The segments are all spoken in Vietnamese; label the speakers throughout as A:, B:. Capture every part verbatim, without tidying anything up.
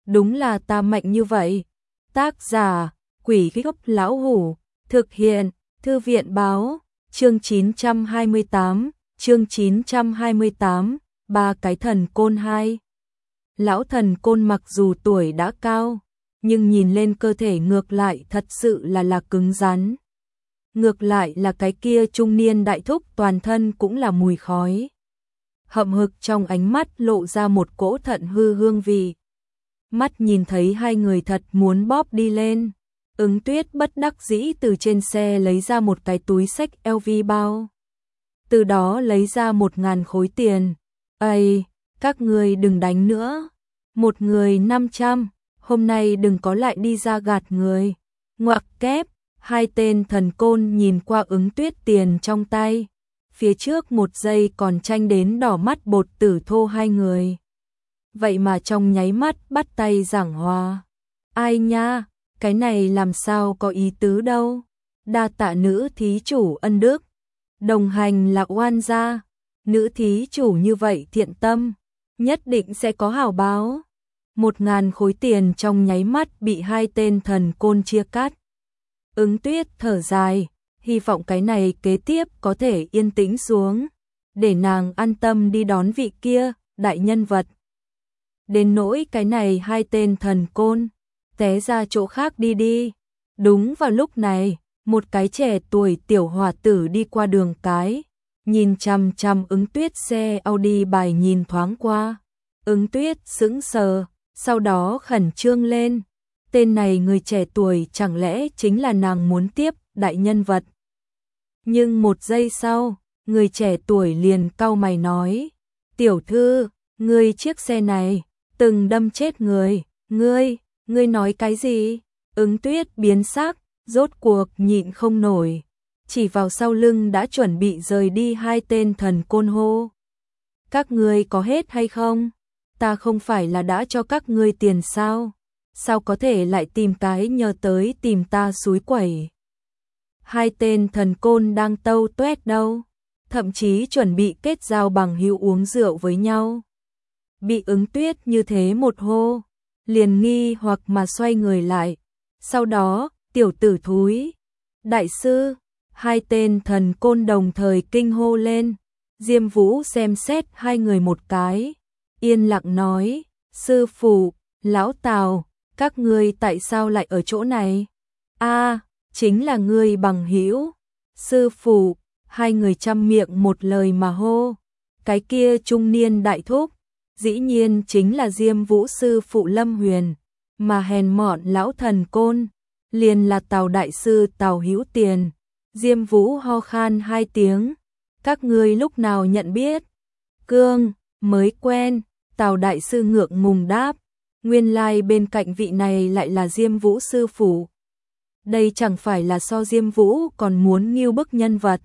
A: đúng là ta mạnh như vậy. Tác giả, Quỷ Gốc Lão Hủ, thực hiện, Thư viện Báo, chương chín trăm hai mươi tám, chương chín trăm hai mươi tám, ba cái thần côn hai. Lão thần côn mặc dù tuổi đã cao, nhưng nhìn lên cơ thể ngược lại thật sự là là cứng rắn. Ngược lại là cái kia trung niên đại thúc toàn thân cũng là mùi khói. Hậm hực trong ánh mắt lộ ra một cỗ thận hư hương vị. Mắt nhìn thấy hai người thật muốn bóp đi lên. Ứng Tuyết bất đắc dĩ từ trên xe lấy ra một cái túi xách eo vi bao. Từ đó lấy ra một ngàn khối tiền. Ây, các người đừng đánh nữa. Một người năm trăm, hôm nay đừng có lại đi ra gạt người. Ngoặc kép, hai tên thần côn nhìn qua Ứng Tuyết tiền trong tay. Phía trước một giây còn tranh đến đỏ mắt bột tử thô hai người. Vậy mà trong nháy mắt bắt tay giảng hòa. Ai nha, cái này làm sao có ý tứ đâu. Đa tạ nữ thí chủ ân đức. Đồng hành là oan gia. Nữ thí chủ như vậy thiện tâm, nhất định sẽ có hảo báo. Một ngàn khối tiền trong nháy mắt bị hai tên thần côn chia cắt. Ứng Tuyết thở dài, hy vọng cái này kế tiếp có thể yên tĩnh xuống, để nàng an tâm đi đón vị kia, đại nhân vật. Đến nỗi cái này hai tên thần côn, té ra chỗ khác đi đi. Đúng vào lúc này, một cái trẻ tuổi tiểu hòa tử đi qua đường cái, nhìn chằm chằm Ứng Tuyết xe Audi bài nhìn thoáng qua. Ứng Tuyết sững sờ, sau đó khẩn trương lên. Tên này người trẻ tuổi chẳng lẽ chính là nàng muốn tiếp đại nhân vật. Nhưng một giây sau, người trẻ tuổi liền cau mày nói, tiểu thư, ngươi chiếc xe này, từng đâm chết người, ngươi, ngươi nói cái gì? Ứng Tuyết biến sắc, rốt cuộc nhịn không nổi, chỉ vào sau lưng đã chuẩn bị rời đi hai tên thần côn hô. Các ngươi có hết hay không? Ta không phải là đã cho các ngươi tiền sao? Sao có thể lại tìm cái nhờ tới tìm ta xúi quẩy? Hai tên thần côn đang tâu tuét đâu, thậm chí chuẩn bị kết giao bằng hữu uống rượu với nhau. Bị Ứng Tuyết như thế một hô, liền nghi hoặc mà xoay người lại. Sau đó, tiểu tử thúi, đại sư, hai tên thần côn đồng thời kinh hô lên. Diêm Vũ xem xét hai người một cái, yên lặng nói, sư phụ, lão Tào, các ngươi tại sao lại ở chỗ này? A, chính là ngươi bằng hữu. Sư phụ, hai người chăm miệng một lời mà hô. Cái kia trung niên đại thúc, dĩ nhiên chính là Diêm Vũ sư phụ Lâm Huyền, mà hèn mọn lão thần côn, liền là Tào đại sư Tào Hữu Tiền. Diêm Vũ ho khan hai tiếng, các ngươi lúc nào nhận biết? Cương, mới quen, Tào đại sư ngượng ngùng đáp, nguyên lai like bên cạnh vị này lại là Diêm Vũ sư phụ. Đây chẳng phải là so Diêm Vũ còn muốn nghêu bức nhân vật.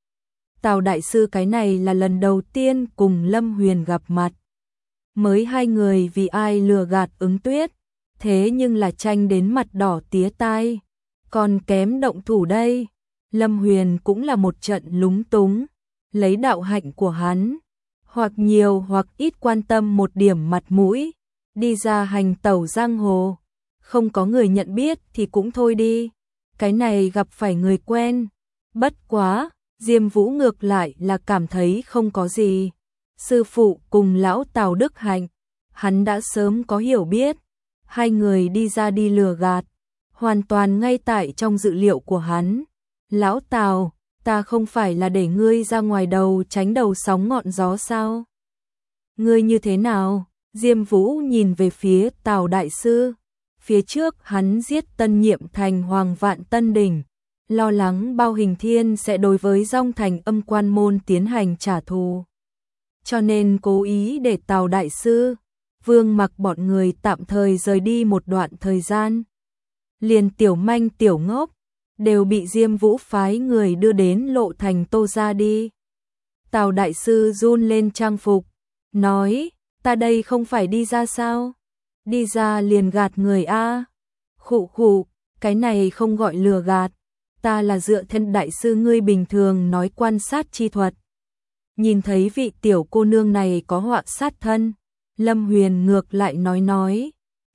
A: Tào đại sư cái này là lần đầu tiên cùng Lâm Huyền gặp mặt. Mới hai người vì ai lừa gạt Ứng Tuyết, thế nhưng là tranh đến mặt đỏ tía tai, còn kém động thủ đây. Lâm Huyền cũng là một trận lúng túng, lấy đạo hạnh của hắn, hoặc nhiều hoặc ít quan tâm một điểm mặt mũi, đi ra hành tẩu giang hồ, không có người nhận biết thì cũng thôi đi, cái này gặp phải người quen. Bất quá, Diêm Vũ ngược lại là cảm thấy không có gì. Sư phụ cùng lão Tào Đức Hạnh, hắn đã sớm có hiểu biết, hai người đi ra đi lừa gạt, hoàn toàn ngay tại trong dự liệu của hắn. Lão Tào, ta không phải là để ngươi ra ngoài đầu tránh đầu sóng ngọn gió sao? Ngươi như thế nào? Diêm Vũ nhìn về phía Tào đại sư, phía trước hắn giết Tân Nhiệm Thành Hoàng Vạn Tân Đỉnh, lo lắng Bao Hình Thiên sẽ đối với Dong Thành Âm Quan môn tiến hành trả thù, cho nên cố ý để Tào đại sư, Vương Mặc bọn người tạm thời rời đi một đoạn thời gian. Liền tiểu manh tiểu ngốc đều bị Diêm Vũ phái người đưa đến Lộ Thành Tô gia đi. Tào đại sư run lên trang phục, nói, ta đây không phải đi ra sao? Đi ra liền gạt người a. Khụ khụ, cái này không gọi lừa gạt, ta là dựa thân đại sư ngươi bình thường nói quan sát chi thuật. Nhìn thấy vị tiểu cô nương này có họa sát thân, Lâm Huyền ngược lại nói nói,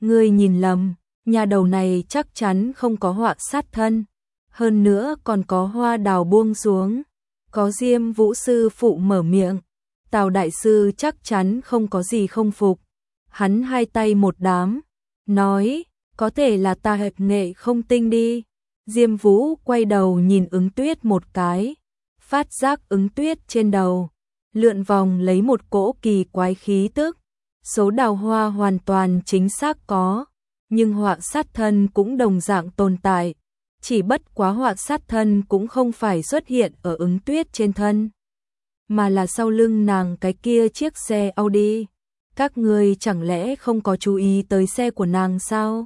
A: Ngươi nhìn lầm, nhà đầu này chắc chắn không có họa sát thân, hơn nữa còn có hoa đào buông xuống. Có Diêm Vũ sư phụ mở miệng, Tào đại sư chắc chắn không có gì không phục. Hắn hai tay một đám, nói, có thể là ta hẹp nghệ không tinh đi. Diêm Vũ quay đầu nhìn Ứng Tuyết một cái, phát giác Ứng Tuyết trên đầu lượn vòng lấy một cỗ kỳ quái khí tức. Số đào hoa hoàn toàn chính xác có, nhưng họa sát thân cũng đồng dạng tồn tại. Chỉ bất quá họa sát thân cũng không phải xuất hiện ở Ứng Tuyết trên thân, mà là sau lưng nàng cái kia chiếc xe Audi. Các ngươi chẳng lẽ không có chú ý tới xe của nàng sao?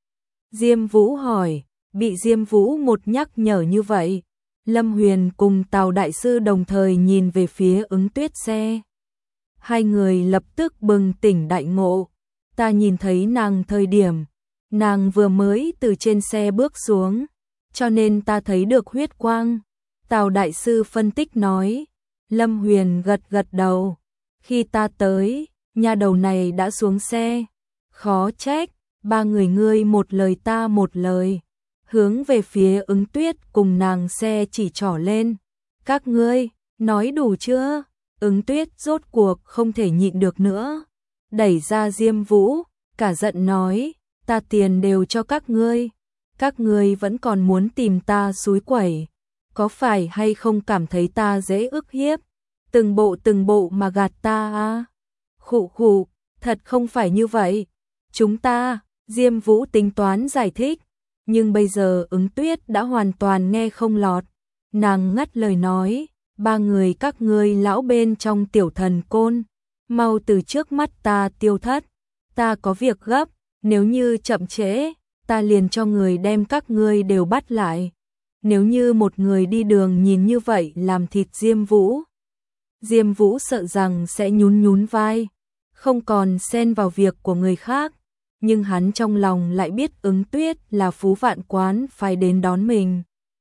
A: Diêm Vũ hỏi. Bị Diêm Vũ một nhắc nhở như vậy, Lâm Huyền cùng Tào đại sư đồng thời nhìn về phía Ứng Tuyết xe. Hai người lập tức bừng tỉnh đại ngộ. Ta nhìn thấy nàng thời điểm, nàng vừa mới từ trên xe bước xuống, cho nên ta thấy được huyết quang. Tào đại sư phân tích nói. Lâm Huyền gật gật đầu. Khi ta tới, nhà đầu này đã xuống xe. Khó trách, ba người ngươi một lời ta một lời. Hướng về phía Ứng Tuyết cùng nàng xe chỉ trỏ lên. Các ngươi, nói đủ chưa? Ứng Tuyết rốt cuộc không thể nhịn được nữa. Đẩy ra Diêm Vũ, cả giận nói, ta tiền đều cho các ngươi. Các ngươi vẫn còn muốn tìm ta xúi quẩy. Có phải hay không cảm thấy ta dễ ức hiếp? Từng bộ từng bộ mà gạt ta à? Khụ khụ, thật không phải như vậy. Chúng ta, Diêm Vũ tính toán giải thích. Nhưng bây giờ Ứng Tuyết đã hoàn toàn nghe không lọt. Nàng ngắt lời nói, ba người các ngươi lão bên trong tiểu thần côn, mau từ trước mắt ta tiêu thất. Ta có việc gấp, nếu như chậm trễ, ta liền cho người đem các ngươi đều bắt lại. Nếu như một người đi đường nhìn như vậy làm thịt Diêm Vũ, Diêm Vũ sợ rằng sẽ nhún nhún vai, không còn xen vào việc của người khác. Nhưng hắn trong lòng lại biết Ứng Tuyết là Phú Vạn Quán phải đến đón mình.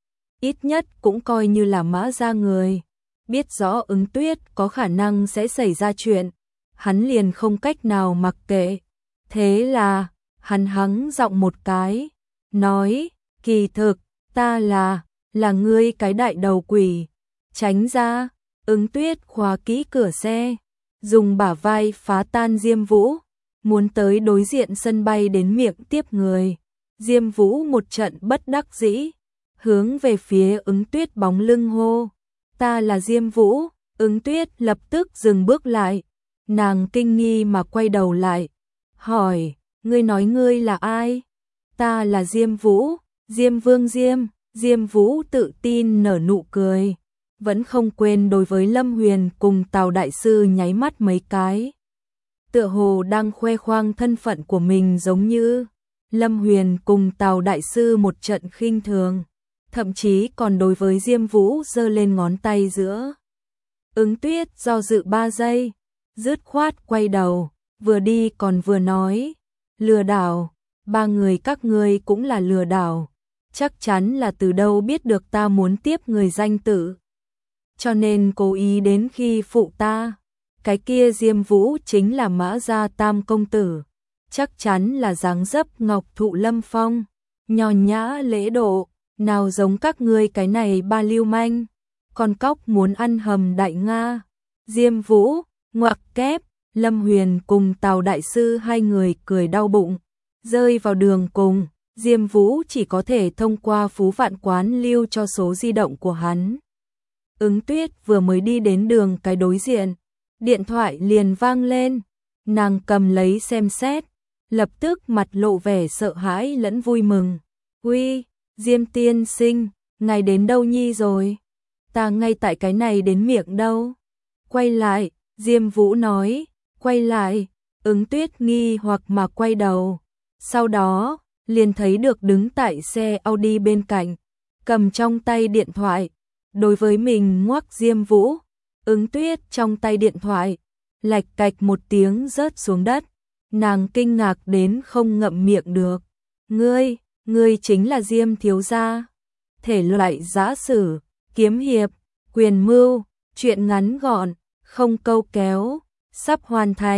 A: Ít nhất cũng coi như là Mã gia người. Biết rõ Ứng Tuyết có khả năng sẽ xảy ra chuyện, hắn liền không cách nào mặc kệ. Thế là, hắn hắng giọng một cái, nói, kỳ thực, ta là, là ngươi cái đại đầu quỷ. Tránh ra, Ứng Tuyết khóa kỹ cửa xe, dùng bả vai phá tan Diêm Vũ. Muốn tới đối diện sân bay đến miệng tiếp người. Diêm Vũ một trận bất đắc dĩ, hướng về phía Ứng Tuyết bóng lưng hô. Ta là Diêm Vũ. Ứng Tuyết lập tức dừng bước lại. Nàng kinh nghi mà quay đầu lại. Hỏi, ngươi nói ngươi là ai? Ta là Diêm Vũ, Diêm Vương Diêm. Diêm Vũ tự tin nở nụ cười. Vẫn không quên đối với Lâm Huyền cùng Tào đại sư nháy mắt mấy cái. Tựa hồ đang khoe khoang thân phận của mình giống như. Lâm Huyền cùng Tào đại sư một trận khinh thường, thậm chí còn đối với Diêm Vũ giơ lên ngón tay giữa. Ứng Tuyết do dự ba giây, dứt khoát quay đầu, vừa đi còn vừa nói, lừa đảo, ba người các ngươi cũng là lừa đảo, chắc chắn là từ đâu biết được ta muốn tiếp người danh tử, cho nên cố ý đến khi phụ ta. Cái kia Diêm Vũ chính là Mã gia tam công tử, chắc chắn là dáng dấp ngọc thụ lâm phong, nho nhã lễ độ, nào giống các ngươi cái này ba lưu manh, con cóc muốn ăn hầm đại Nga. Diêm Vũ, ngoặc kép, Lâm Huyền cùng Tào đại sư hai người cười đau bụng, rơi vào đường cùng, Diêm Vũ chỉ có thể thông qua Phú Vạn Quán lưu cho số di động của hắn. Ứng Tuyết vừa mới đi đến đường cái đối diện, điện thoại liền vang lên, nàng cầm lấy xem xét, lập tức mặt lộ vẻ sợ hãi lẫn vui mừng. Uy, Diêm tiên sinh, ngài đến đâu nhi rồi? Ta ngay tại cái này đến miệng đâu. Quay lại, Diêm Vũ nói, quay lại. Ứng Tuyết nghi hoặc mà quay đầu, sau đó liền thấy được đứng tại xe Audi bên cạnh, cầm trong tay điện thoại, đối với mình ngoắc Diêm Vũ. Ứng Tuyết trong tay điện thoại, lạch cạch một tiếng rớt xuống đất, nàng kinh ngạc đến không ngậm miệng được. Ngươi, ngươi chính là Diêm thiếu gia. Thể loại giã sử, kiếm hiệp, quyền mưu, truyện ngắn gọn, không câu kéo, sắp hoàn thành.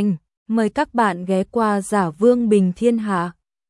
A: Mời các bạn ghé qua Giả Vương Bình Thiên Hạ.